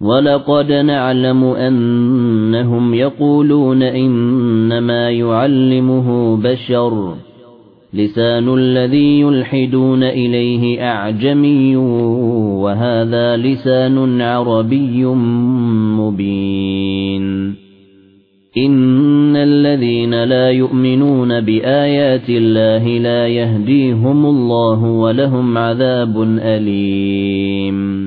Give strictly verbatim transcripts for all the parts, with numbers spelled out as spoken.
وَلَقَدْ نَعْلَمُ أَنَّهُمْ يَقُولُونَ إِنَّمَا يُعَلِّمُهُ بَشَرٌ لِسَانُ الَّذِي يُلْحِدُونَ إِلَيْهِ أَعْجَمِيٌّ وَهَذَا لِسَانٌ عَرَبِيٌّ مُبِينٌ إِنَّ الَّذِينَ لَا يُؤْمِنُونَ بِآيَاتِ اللَّهِ لَا يَهْدِيهِمُ اللَّهُ وَلَهُمْ عَذَابٌ أَلِيمٌ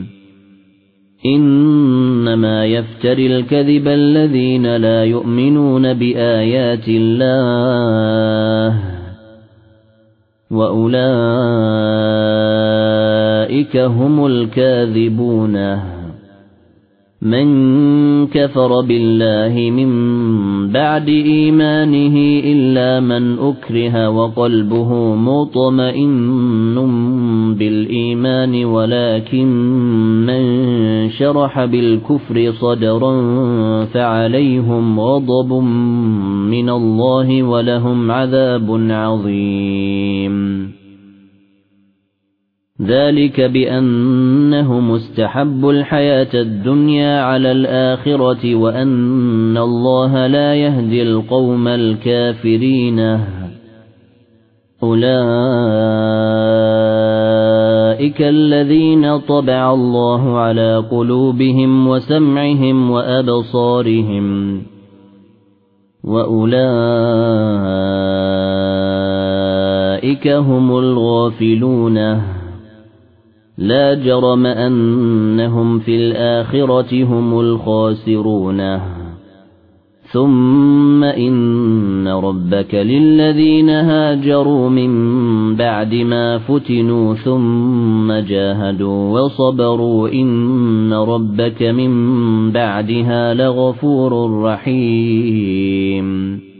إِنَّمَا يَفْتَرِي الْكَذِبَ الَّذِينَ لَا يُؤْمِنُونَ بِآيَاتِ اللَّهِ وَأُولَئِكَ هُمُ الْكَاذِبُونَ مَنْ كَفَرَ بِاللَّهِ مِنْ بَعْدِ إِيمَانِهِ إِلَّا مَنْ أُكْرِهَ وَقَلْبُهُ مُطْمَئِنٌّ بِالْإِيمَانِ وَلَكِنْ مَنْ شَرَحَ بِالْكُفْرِ صَدْرًا فَعَلَيْهِمْ غَضَبٌ مِنَ اللَّهِ وَلَهُمْ عَذَابٌ عَظِيمٌ ذَلِكَ بِأَنَّهُمْ اسْتَحَبُّوا الْحَيَاةَ الدُّنْيَا عَلَى الْآخِرَةِ وَأَنَّ اللَّهَ لَا يَهْدِي الْقَوْمَ الْكَافِرِينَ أُولَئِكَ الَّذِينَ طَبَعَ اللَّهُ عَلَى قُلُوبِهِمْ وَسَمْعِهِمْ وَأَبْصَارِهِمْ وَأُولَئِكَ هُمُ الْغَافِلُونَ لا جرم أنهم في الآخرة هم الخاسرون ثم إن ربك للذين هاجروا من بعد ما فتنوا ثم جاهدوا وصبروا إن ربك من بعدها لغفور رحيم